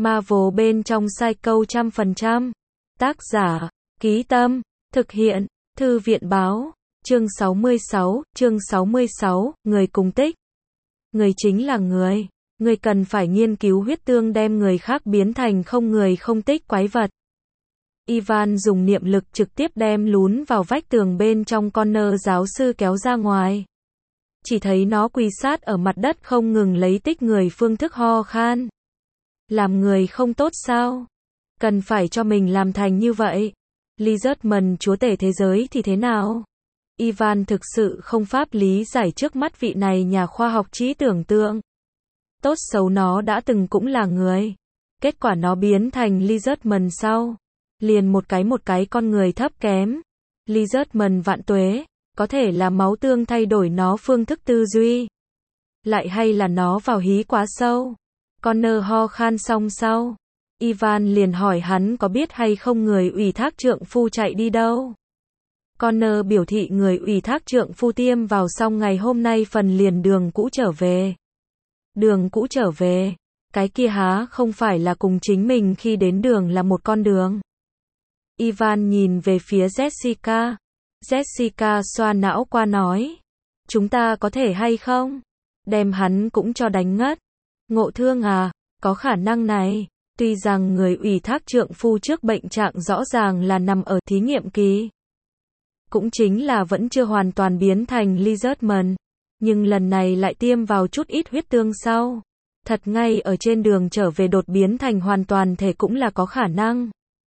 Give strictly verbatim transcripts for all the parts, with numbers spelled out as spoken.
Marvel bên trong Psycho trăm phần trăm. Tác giả, Ký Tâm, thực hiện, Thư viện Báo, chương sáu mươi sáu, chương sáu mươi sáu, người cùng tích. Người chính là người, người cần phải nghiên cứu huyết tương đem người khác biến thành không người không tích quái vật. Ivan dùng niệm lực trực tiếp đem lún vào vách tường bên trong Connor giáo sư kéo ra ngoài. Chỉ thấy nó quỳ sát ở mặt đất không ngừng lấy tích người phương thức ho khan. Làm người không tốt sao? Cần phải cho mình làm thành như vậy. Lizardman chúa tể thế giới thì thế nào? Ivan thực sự không pháp lý giải trước mắt vị này nhà khoa học trí tưởng tượng. Tốt xấu nó đã từng cũng là người. Kết quả nó biến thành Lizardman sau. Liền một cái một cái con người thấp kém. Lizardman vạn tuế. Có thể là máu tương thay đổi nó phương thức tư duy. Lại hay là nó vào hí quá sâu. Connor ho khan xong sau. Ivan liền hỏi hắn có biết hay không người ủy thác trượng phu chạy đi đâu. Connor biểu thị người ủy thác trượng phu tiêm vào xong ngày hôm nay phần liền đường cũ trở về. Đường cũ trở về. Cái kia há không phải là cùng chính mình khi đến đường là một con đường. Ivan nhìn về phía Jessica. Jessica xoa não qua nói. Chúng ta có thể hay không? Đem hắn cũng cho đánh ngất. Ngộ thương à, có khả năng này. Tuy rằng người ủy thác trượng phu trước bệnh trạng rõ ràng là nằm ở thí nghiệm kỳ. Cũng chính là vẫn chưa hoàn toàn biến thành Lizardman. Nhưng lần này lại tiêm vào chút ít huyết tương sau. Thật ngay ở trên đường trở về đột biến thành hoàn toàn thể cũng là có khả năng.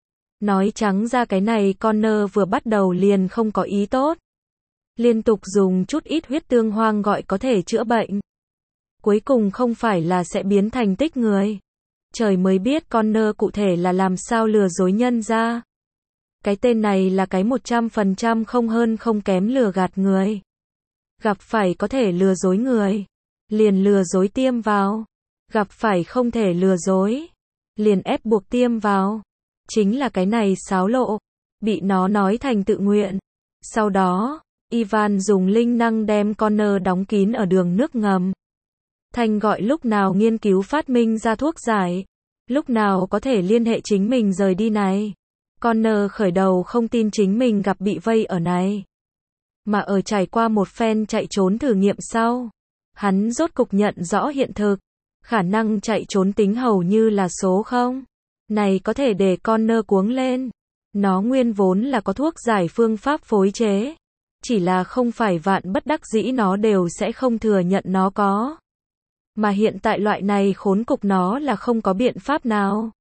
Nói trắng ra cái này Connor vừa bắt đầu liền không có ý tốt. Liên tục dùng chút ít huyết tương hoang gọi có thể chữa bệnh. Cuối cùng không phải là sẽ biến thành tích người. Trời mới biết Connor cụ thể là làm sao lừa dối nhân ra. Cái tên này là cái một trăm phần trăm không hơn không kém lừa gạt người. Gặp phải có thể lừa dối người. Liền lừa dối tiêm vào. Gặp phải không thể lừa dối. Liền ép buộc tiêm vào. Chính là cái này xáo lộ. Bị nó nói thành tự nguyện. Sau đó, Ivan dùng linh năng đem Connor đóng kín ở đường nước ngầm. Thành gọi lúc nào nghiên cứu phát minh ra thuốc giải. Lúc nào có thể liên hệ chính mình rời đi này. Connor khởi đầu không tin chính mình gặp bị vây ở này. Mà ở trải qua một phen chạy trốn thử nghiệm sau. Hắn rốt cục nhận rõ hiện thực. Khả năng chạy trốn tính hầu như là số không. Này có thể để Connor cuống lên. Nó nguyên vốn là có thuốc giải phương pháp phối chế. Chỉ là không phải vạn bất đắc dĩ nó đều sẽ không thừa nhận nó có. Mà hiện tại loại này khốn cục nó là không có biện pháp nào.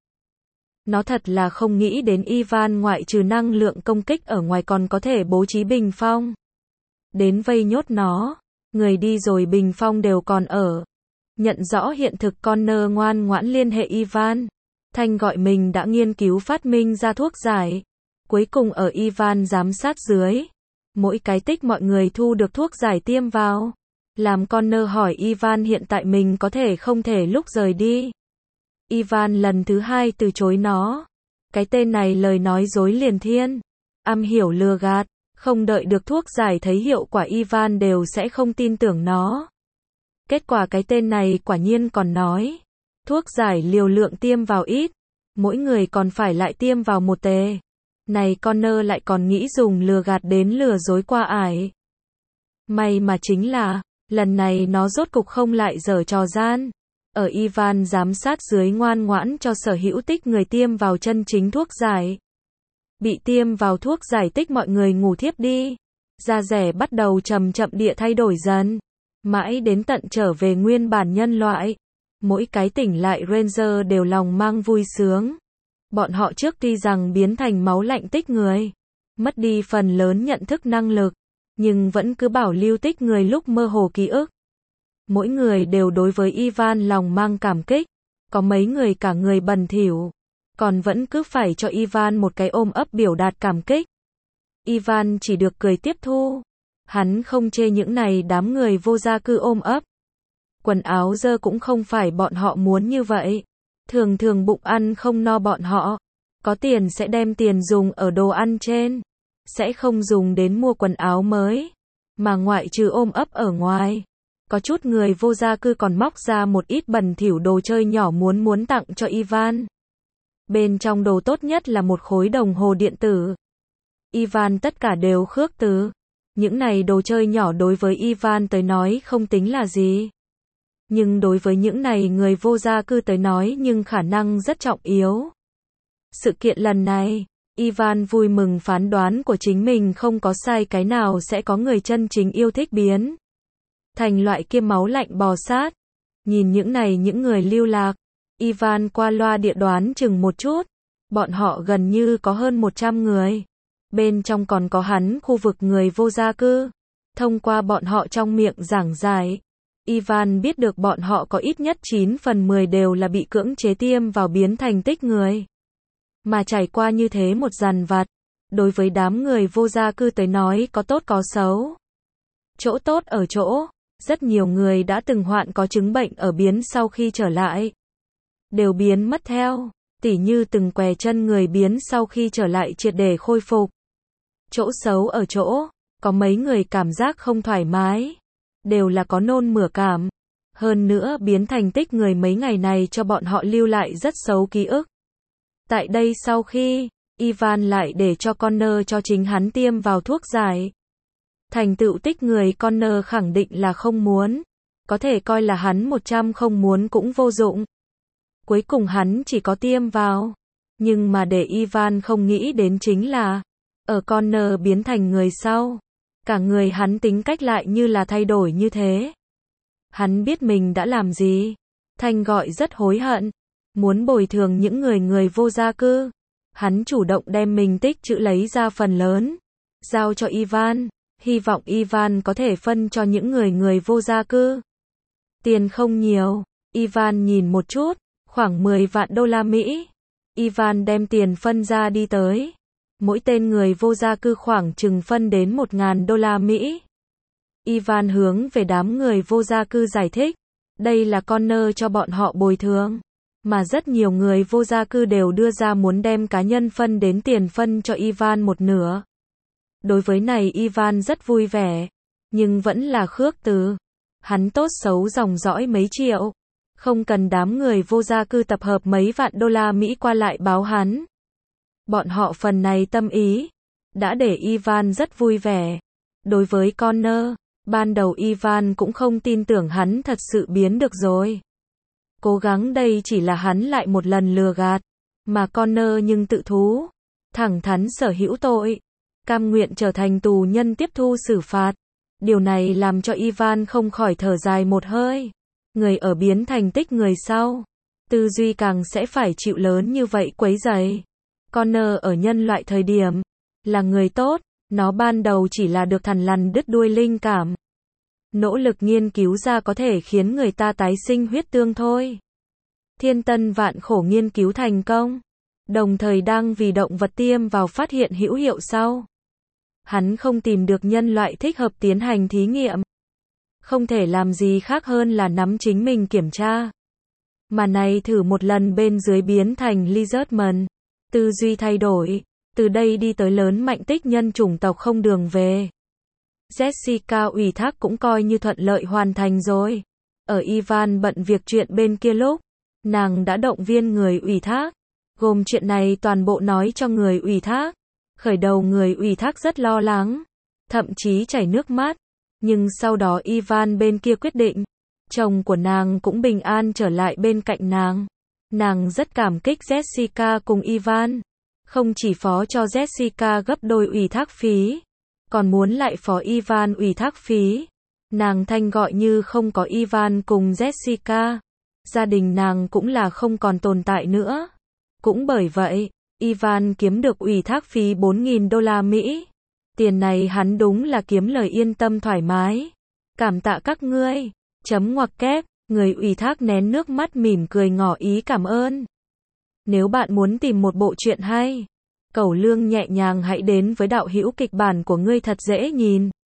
Nó thật là không nghĩ đến Ivan ngoại trừ năng lượng công kích ở ngoài còn có thể bố trí bình phong. Đến vây nhốt nó. Người đi rồi bình phong đều còn ở. Nhận rõ hiện thực Connor ngoan ngoãn liên hệ Ivan. Thanh gọi mình đã nghiên cứu phát minh ra thuốc giải. Cuối cùng ở Ivan giám sát dưới. Mỗi cái tích mọi người thu được thuốc giải tiêm vào. Làm Connor hỏi Ivan hiện tại mình có thể không thể lúc rời đi. Ivan lần thứ hai từ chối nó. Cái tên này lời nói dối liền thiên. Am hiểu lừa gạt. Không đợi được thuốc giải thấy hiệu quả Ivan đều sẽ không tin tưởng nó. Kết quả cái tên này quả nhiên còn nói. Thuốc giải liều lượng tiêm vào ít. Mỗi người còn phải lại tiêm vào một tề. Này Connor lại còn nghĩ dùng lừa gạt đến lừa dối qua ải. May mà chính là, lần này nó rốt cục không lại giở trò gian. Ở Ivan giám sát dưới ngoan ngoãn cho sở hữu tích người tiêm vào chân chính thuốc giải. Bị tiêm vào thuốc giải tích mọi người ngủ thiếp đi. Da rẻ bắt đầu chậm chậm địa thay đổi dần. Mãi đến tận trở về nguyên bản nhân loại. Mỗi cái tỉnh lại Ranger đều lòng mang vui sướng. Bọn họ trước tuy rằng biến thành máu lạnh tích người. Mất đi phần lớn nhận thức năng lực. Nhưng vẫn cứ bảo lưu tích người lúc mơ hồ ký ức. Mỗi người đều đối với Ivan lòng mang cảm kích. Có mấy người cả người bần thỉu. Còn vẫn cứ phải cho Ivan một cái ôm ấp biểu đạt cảm kích. Ivan chỉ được cười tiếp thu. Hắn không chê những này đám người vô gia cư ôm ấp. Quần áo dơ cũng không phải bọn họ muốn như vậy. Thường thường bụng ăn không no bọn họ. Có tiền sẽ đem tiền dùng ở đồ ăn trên. Sẽ không dùng đến mua quần áo mới. Mà ngoại trừ ôm ấp ở ngoài. Có chút người vô gia cư còn móc ra một ít bẩn thỉu đồ chơi nhỏ muốn muốn tặng cho Ivan. Bên trong đồ tốt nhất là một khối đồng hồ điện tử. Ivan tất cả đều khước từ. Những này đồ chơi nhỏ đối với Ivan tới nói không tính là gì. Nhưng đối với những này người vô gia cư tới nói nhưng khả năng rất trọng yếu. Sự kiện lần này, Ivan vui mừng phán đoán của chính mình không có sai, cái nào sẽ có người chân chính yêu thích biến thành loại kia máu lạnh bò sát. Nhìn những này những người lưu lạc, Ivan qua loa địa đoán chừng một chút, bọn họ gần như có hơn một trăm người. Bên trong còn có hắn khu vực người vô gia cư. Thông qua bọn họ trong miệng giảng giải, Ivan biết được bọn họ có ít nhất chín phần mười đều là bị cưỡng chế tiêm vào biến thành tích người. Mà trải qua như thế một dằn vặt, đối với đám người vô gia cư tới nói có tốt có xấu. Chỗ tốt ở chỗ, rất nhiều người đã từng hoạn có chứng bệnh ở biến sau khi trở lại đều biến mất theo, tỉ như từng què chân người biến sau khi trở lại triệt để khôi phục. Chỗ xấu ở chỗ, có mấy người cảm giác không thoải mái, đều là có nôn mửa cảm. Hơn nữa biến thành tích người mấy ngày này cho bọn họ lưu lại rất xấu ký ức. Tại đây sau khi, Ivan lại để cho Connor cho chính hắn tiêm vào thuốc giải. Thành tựu tích người Connor khẳng định là không muốn. Có thể coi là hắn một trăm không muốn cũng vô dụng. Cuối cùng hắn chỉ có tiêm vào. Nhưng mà để Ivan không nghĩ đến chính là, ở Connor biến thành người sau, cả người hắn tính cách lại như là thay đổi như thế. Hắn biết mình đã làm gì. Thanh gọi rất hối hận. Muốn bồi thường những người người vô gia cư. Hắn chủ động đem mình tích trữ lấy ra phần lớn. Giao cho Ivan. Hy vọng Ivan có thể phân cho những người người vô gia cư. Tiền không nhiều. Ivan nhìn một chút. Khoảng mười vạn đô la Mỹ. Ivan đem tiền phân ra đi tới. Mỗi tên người vô gia cư khoảng chừng phân đến một ngàn đô la Mỹ. Ivan hướng về đám người vô gia cư giải thích. Đây là Connor cho bọn họ bồi thường. Mà rất nhiều người vô gia cư đều đưa ra muốn đem cá nhân phân đến tiền phân cho Ivan một nửa. Đối với này Ivan rất vui vẻ. Nhưng vẫn là khước từ. Hắn tốt xấu dòng dõi mấy triệu. Không cần đám người vô gia cư tập hợp mấy vạn đô la Mỹ qua lại báo hắn. Bọn họ phần này tâm ý. Đã để Ivan rất vui vẻ. Đối với Connor, ban đầu Ivan cũng không tin tưởng hắn thật sự biến được rồi. Cố gắng đây chỉ là hắn lại một lần lừa gạt. Mà Connor nhưng tự thú. Thẳng thắn sở hữu tội. Cam nguyện trở thành tù nhân tiếp thu xử phạt. Điều này làm cho Ivan không khỏi thở dài một hơi. Người ở biến thành tích người sau. Tư duy càng sẽ phải chịu lớn như vậy quấy rầy. Connor ở nhân loại thời điểm. Là người tốt. Nó ban đầu chỉ là được thằn lằn đứt đuôi linh cảm. Nỗ lực nghiên cứu ra có thể khiến người ta tái sinh huyết tương thôi. Thiên tân vạn khổ nghiên cứu thành công. Đồng thời đang vì động vật tiêm vào phát hiện hữu hiệu sau. Hắn không tìm được nhân loại thích hợp tiến hành thí nghiệm. Không thể làm gì khác hơn là nắm chính mình kiểm tra. Mà này thử một lần bên dưới biến thành Lizardman. Tư duy thay đổi. Từ đây đi tới lớn mạnh tích nhân chủng tộc không đường về. Jessica ủy thác cũng coi như thuận lợi hoàn thành rồi. Ở Ivan bận việc chuyện bên kia lúc, nàng đã động viên người ủy thác. Gồm chuyện này toàn bộ nói cho người ủy thác. Khởi đầu người ủy thác rất lo lắng. Thậm chí chảy nước mắt. Nhưng sau đó Ivan bên kia quyết định. Chồng của nàng cũng bình an trở lại bên cạnh nàng. Nàng rất cảm kích Jessica cùng Ivan. Không chỉ phó cho Jessica gấp đôi ủy thác phí. Còn muốn lại phó Ivan ủy thác phí. Nàng thanh gọi như không có Ivan cùng Jessica. Gia đình nàng cũng là không còn tồn tại nữa. Cũng bởi vậy, Ivan kiếm được ủy thác phí bốn nghìn đô la Mỹ. Tiền này hắn đúng là kiếm lời yên tâm thoải mái. Cảm tạ các ngươi. Chấm ngoặc kép, người ủy thác nén nước mắt mỉm cười ngỏ ý cảm ơn. Nếu bạn muốn tìm một bộ truyện hay, cẩu lương nhẹ nhàng hãy đến với đạo hữu kịch bản của ngươi thật dễ nhìn.